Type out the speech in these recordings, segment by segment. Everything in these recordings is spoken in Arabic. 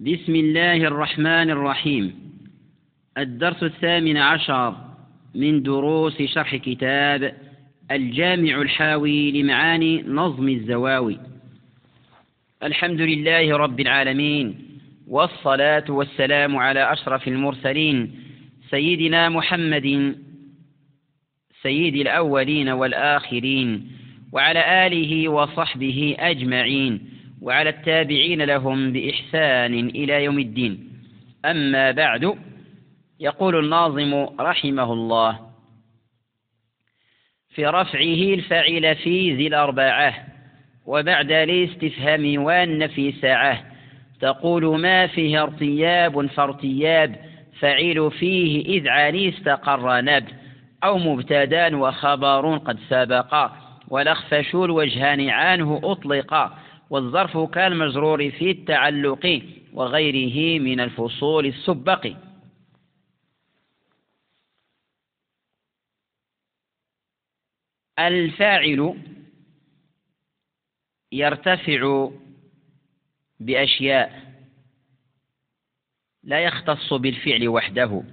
بسم الله الرحمن الرحيم. الدرس 18 من دروس شرح كتاب الجامع الحاوي لمعاني نظم الزواوي. الحمد لله رب العالمين، والصلاة والسلام على أشرف المرسلين سيدنا محمد سيد الأولين والآخرين، وعلى آله وصحبه أجمعين، وعلى التابعين لهم بإحسان إلى يوم الدين. أما بعد، يقول الناظم رحمه الله: في رفعه الفاعل في ذي الأربعة، وبعد الاستفهام والنفي ساعة، تقول ما فيه ارتياب فارتياب، فعيل فيه إذ عن استقر نب، أو مبتدا وخبر قد سبقا، والأخفش الوجهان عنه أطلقا، والظرف كالمجرور في التعلق، وغيره من الفصول السبق. الفاعل يرتفع بأشياء، لا يختص بالفعل وحده،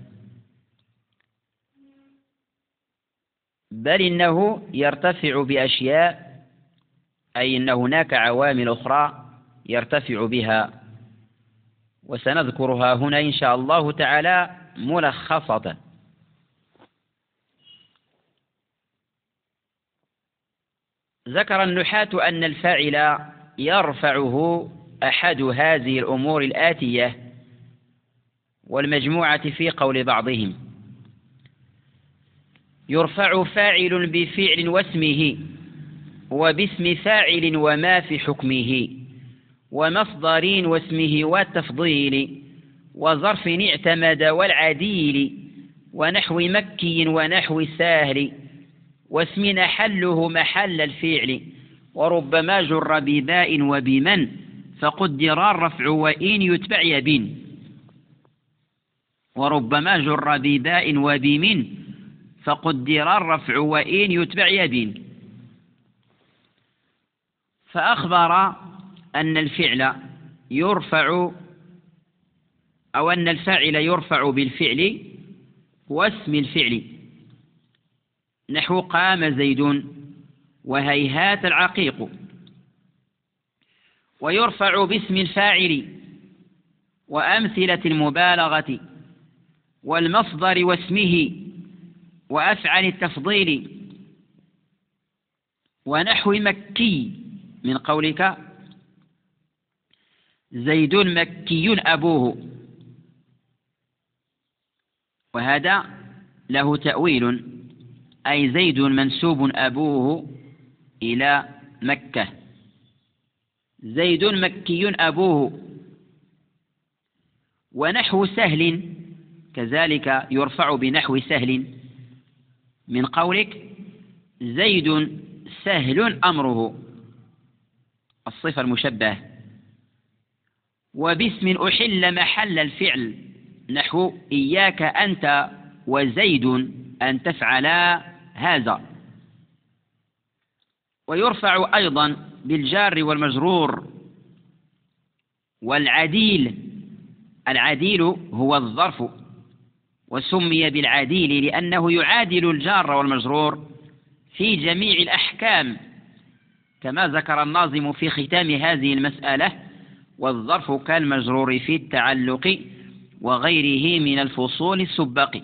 بل إنه يرتفع بأشياء، أي أن هناك عوامل أخرى يرتفع بها، وسنذكرها هنا إن شاء الله تعالى ملخصة. ذكر النحاة أن الفاعل يرفعه أحد هذه الأمور الآتية والمجموعة في قول بعضهم: يرفع فاعل بفعل واسمه، وباسم فاعل وما في حكمه، ومصدر واسمه والتفضيل، وظرف اعتمد والعديل، ونحو مكي ونحو ساهل، واسم حله محل الفعل، وربما جر بباء وبمن، فقدر الرفع وإن يتبع يبن. وربما جر بباء وبمن، فقدر الرفع وإن يتبع يبن. فأخبر أن الفعل يرفع، أو أن الفاعل يرفع بالفعل واسم الفعل، نحو قام زيد وهيهات العقيق. ويرفع باسم الفاعل وأمثلة المبالغة، والمصدر واسمه، وأفعل التفضيل، ونحو مكي من قولك زيد مكي أبوه، وهذا له تأويل، أي زيد منسوب أبوه إلى مكة، زيد مكي أبوه. ونحو سهل كذلك يرفع بنحو سهل من قولك زيد سهل أمره، الصفة المشبه. وباسم أحل محل الفعل، نحو إياك أنت وزيد أن تفعلا هذا. ويرفع أيضا بالجار والمجرور والعديل. العديل هو الظرف، وسمي بالعديل لأنه يعادل الجار والمجرور في جميع الأحكام، كما ذكر الناظم في ختام هذه المسألة: والظرف كالمجرور في التعلق، وغيره من الفصول السبق.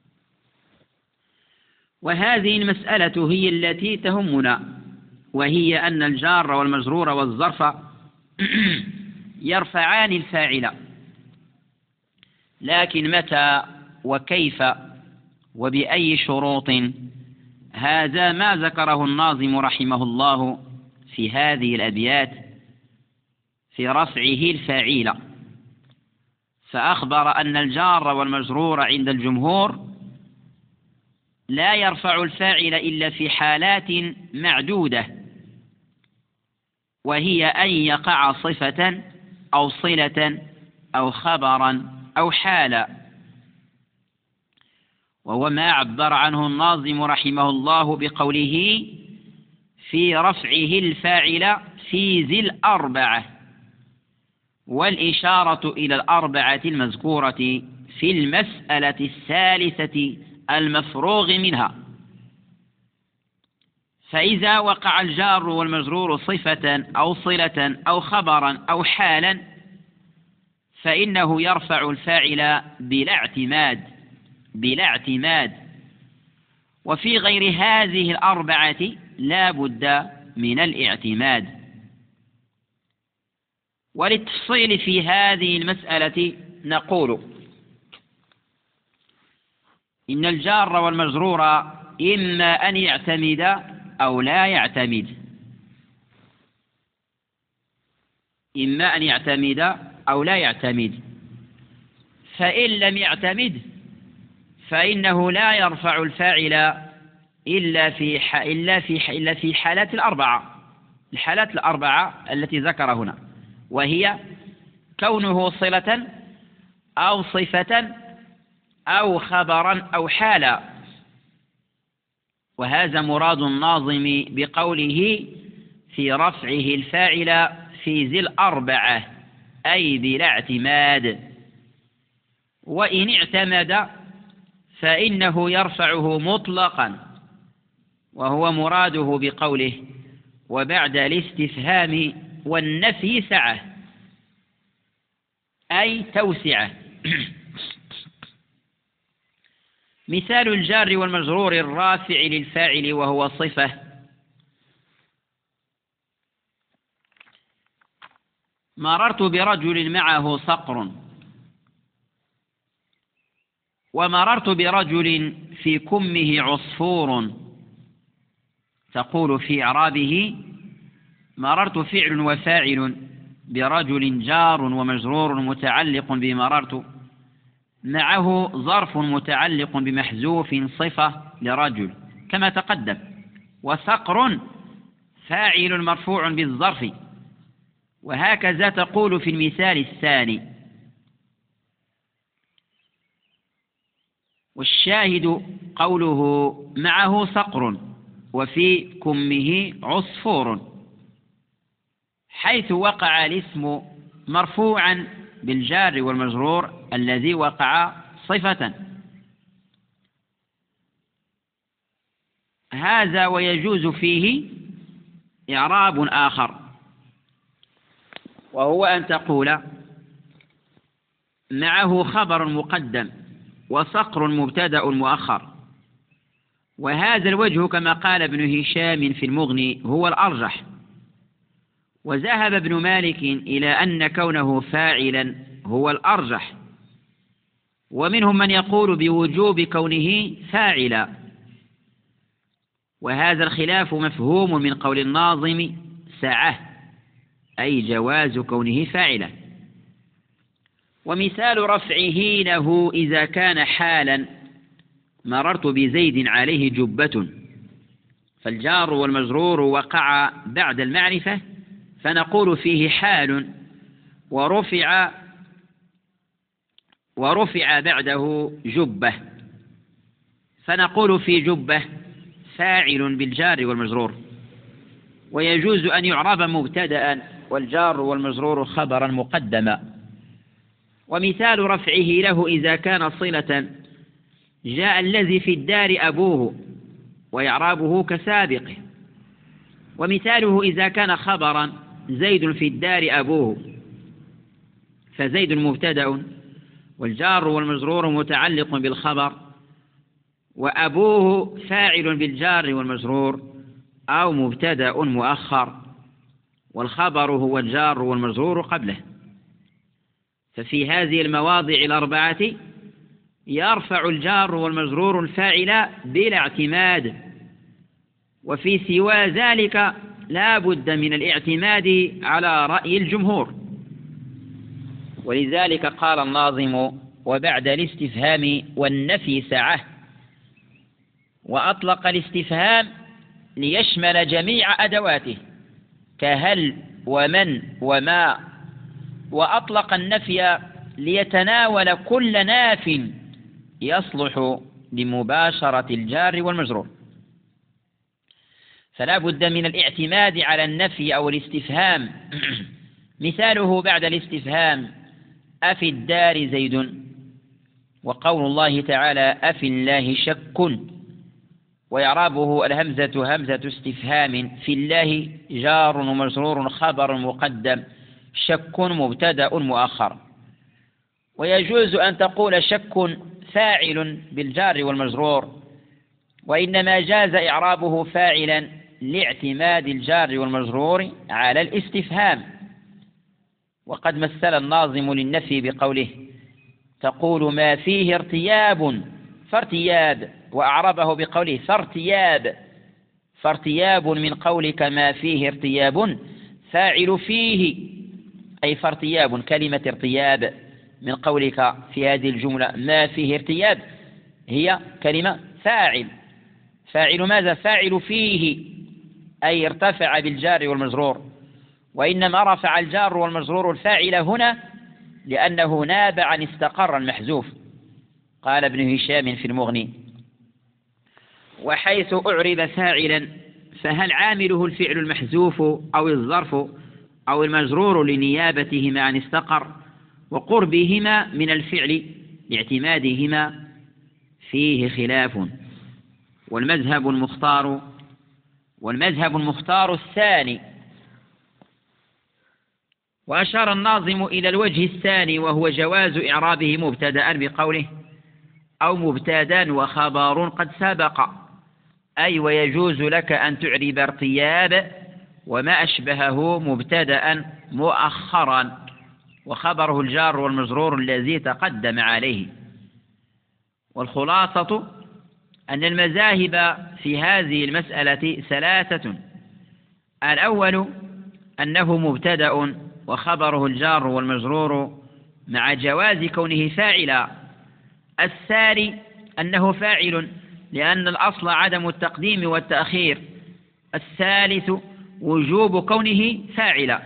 وهذه المسألة هي التي تهمنا، وهي أن الجار والمجرور والظرف يرفعان الفاعل، لكن متى وكيف وبأي شروط، هذا ما ذكره الناظم رحمه الله في هذه الأبيات في رفعه الفاعل. فأخبر أن الجار والمجرور عند الجمهور لا يرفع الفاعل إلا في حالات معدودة، وهي أن يقع صفة أو صلة أو خبرا أو حالا، وهو ما عبر عنه الناظم رحمه الله بقوله في رفعه الفاعل في ذي الأربعة. والإشارة إلى الأربعة المذكورة في المسألة الثالثة المفروغ منها. فإذا وقع الجار والمجرور صفة أو صلة أو خبرا أو حالا فإنه يرفع الفاعل بلا اعتماد. وفي غير هذه الأربعة لا بد من الاعتماد. وللتفصيل في هذه المسألة نقول إن الجار والمجرور إما أن يعتمد أو لا يعتمد، إما أن يعتمد أو لا يعتمد. فإن لم يعتمد فإنه لا يرفع الفاعل إلا في حالات الأربعة، الحالات الأربعة التي ذكر هنا، وهي كونه صلة أو صفة أو خبرا أو حالا. وهذا مراد الناظم بقوله في رفعه الفاعل في ذي الأربعة، أي بلا اعتماد. وإن اعتمد فإنه يرفعه مطلقا، وهو مراده بقوله وبعد الاستفهام والنفي سعة، أي توسعة. مثال الجار والمجرور الرافع للفاعل وهو صفة: مررت برجل معه صقر، ومررت برجل في كمه عصفور. تقول في إعرابه: مررت فعل وفاعل برجل جار ومجرور متعلق بمررت، معه ظرف متعلق بمحذوف صفة لرجل كما تقدم، وصقر فاعل مرفوع بالظرف. وهكذا تقول في المثال الثاني. والشاهد قوله معه صقر وفي كمه عصفور، حيث وقع الاسم مرفوعا بالجار والمجرور الذي وقع صفة. هذا ويجوز فيه إعراب آخر، وهو أن تقول معه خبر مقدم وصقر مبتدأ مؤخر. وهذا الوجه كما قال ابن هشام في المغني هو الأرجح. وذهب ابن مالك إلى أن كونه فاعلا هو الأرجح، ومنهم من يقول بوجوب كونه فاعلا. وهذا الخلاف مفهوم من قول الناظم سعة، أي جواز كونه فاعلا. ومثال رفعه له إذا كان حالا: مررت بزيد عليه جبة. فالجار والمجرور وقع بعد المعرفة، فنقول فيه حال ورفع بعده جبة، فنقول في جبة فاعل بالجار والمجرور. ويجوز أن يعرب مبتدأ والجار والمجرور خبرا مقدما. ومثال رفعه له إذا كان صلة: جاء الذي في الدار أبوه، وإعرابه كسابقه. ومثاله إذا كان خبرا: زيد في الدار أبوه، فزيد مبتدأ والجار والمجرور متعلق بالخبر، وأبوه فاعل بالجار والمجرور أو مبتدأ مؤخر، والخبر هو الجار والمجرور قبله. ففي هذه المواضع الأربعة يرفع الجار والمجرور الفاعل بلا اعتماد، وفي سوى ذلك لا بد من الاعتماد على رأي الجمهور. ولذلك قال الناظم وبعد الاستفهام والنفي سعة، وأطلق الاستفهام ليشمل جميع أدواته كهل ومن وما، وأطلق النفي ليتناول كل ناف يصلح لمباشرة الجار والمجرور. فلا بد من الاعتماد على النفي أو الاستفهام مثاله بعد الاستفهام: أفي الدار زيد، وقول الله تعالى: أفي الله شك، وإعرابه الهمزة همزة استفهام، في الله جار ومجرور خبر مقدم، شك مبتدأ مؤخر. ويجوز أن تقول شك فاعل بالجار والمجرور، وإنما جاز إعرابه فاعلا لاعتماد الجار والمجرور على الاستفهام. وقد مثل الناظم للنفي بقوله: تقول ما فيه ارتياب فارتياب، وأعربه بقوله فارتياب، فارتياب من قولك ما فيه ارتياب فاعل فيه، أي فارتياب كلمة ارتياب من قولك في هذه الجملة ما فيه ارتياب هي كلمة فاعل. فاعل ماذا؟ فاعل فيه، أي ارتفع بالجار والمجرور، وإنما رفع الجار والمجرور الفاعل هنا لأنه ناب عن استقر المحذوف. قال ابن هشام في المغني: وحيث أعرب فاعلا فهل عامله الفعل المحذوف أو الظرف أو المجرور لنيابتهما عن استقر وقربهما من الفعل لاعتمادهما فيه خلاف. والمذهب المختار الثاني. وأشار الناظم إلى الوجه الثاني، وهو جواز إعرابه مبتدأ بقوله أو مبتدا وخبر قد سبق، أي ويجوز لك أن تعرب ارتياب وما أشبهه مبتدأ مؤخرا وخبره الجار والمجرور الذي تقدم عليه. والخلاصة أن المذاهب في هذه المسألة ثلاثة: الأول أنه مبتدأ وخبره الجار والمجرور مع جواز كونه فاعلا. الثاني أنه فاعل لأن الأصل عدم التقديم والتأخير. الثالث وجوب كونه فاعلا.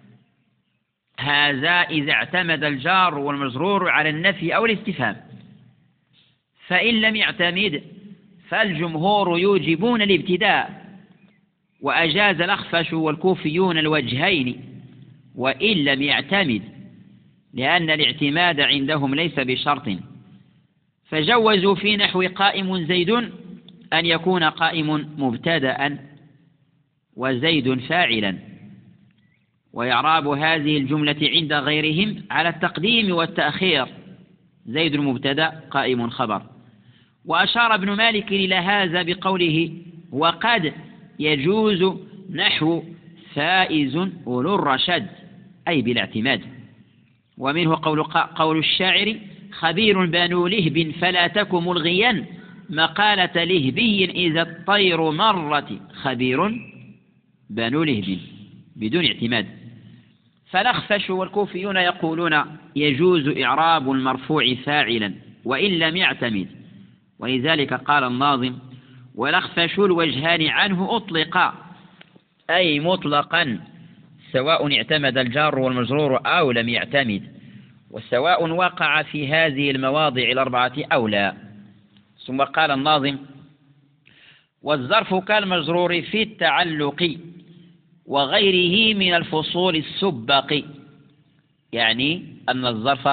هذا إذا اعتمد الجار والمجرور على النفي أو الاستفهام. فإن لم يعتمد فالجمهور يوجبون الابتداء، وأجاز الأخفش والكوفيون الوجهين وإن لم يعتمد، لأن الاعتماد عندهم ليس بشرط، فجوزوا في نحو قائم زيد أن يكون قائم مبتدأ وزيد فاعلا. وإعراب هذه الجملة عند غيرهم على التقديم والتأخير: زيد مبتدأ قائم خبر. وأشار ابن مالك إلى هذا بقوله: وقد يجوز نحو فائز أولو الرشد، أي بالاعتماد. ومنه قول الشاعر: خبير بنو لهب فلا تك ملغيا، مقالة لهبي إذا الطير مرت، خبير بنو لهب بدون اعتماد. فالأخفش والكوفيون يقولون يجوز إعراب المرفوع فاعلا وإن لم يعتمد، ولذلك قال الناظم: والأخفش الوجهان عنه أطلقا، أي مطلقا، سواء اعتمد الجار والمجرور أو لم يعتمد، وسواء وقع في هذه المواضع الأربعة أو لا. ثم قال الناظم: والظرف كالمجرور في التعلق وغيره من الفصول السبق، يعني أن الظرف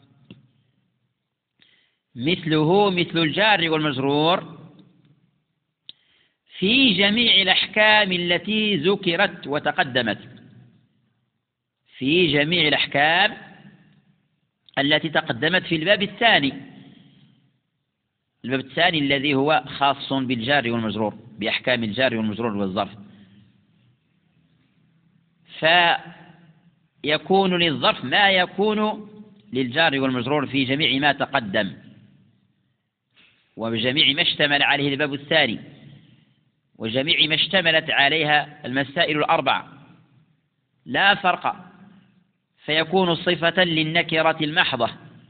مثله مثل الجار والمجرور في جميع الأحكام التي ذكرت وتقدمت، في جميع الأحكام التي تقدمت في الباب الثاني، الباب الثاني الذي هو خاص بالجار والمجرور، بأحكام الجار والمجرور والظرف. فيكون للظرف ما يكون للجار والمجرور في جميع ما تقدم وبجميع ما اشتمل عليه الباب الثاني وجميع ما اشتملت عليها المسائل الأربع، لا فرق. فيكون صفة للنكرة المحضة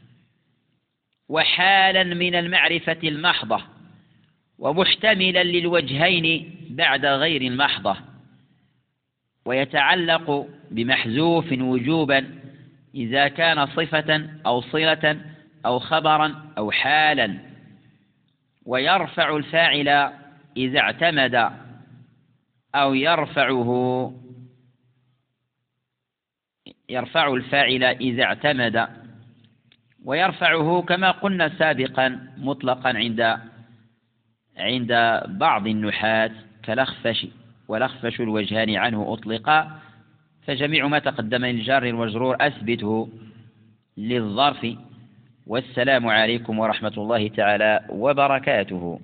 وحالا من المعرفة المحضة ومحتملا للوجهين بعد غير المحضة، ويتعلق بمحذوف وجوبا إذا كان صفة أو صلة أو خبرا أو حالا، ويرفع الفاعل إذا اعتمد أو يرفعه يرفع الفاعل إذا اعتمد، ويرفعه كما قلنا سابقا مطلقا عند بعض النحاة كالأخفش، والأخفش الوجهان عنه أطلقا، فجميع ما تقدم من الجار والمجرور أثبته للظرف. والسلام عليكم ورحمة الله تعالى وبركاته.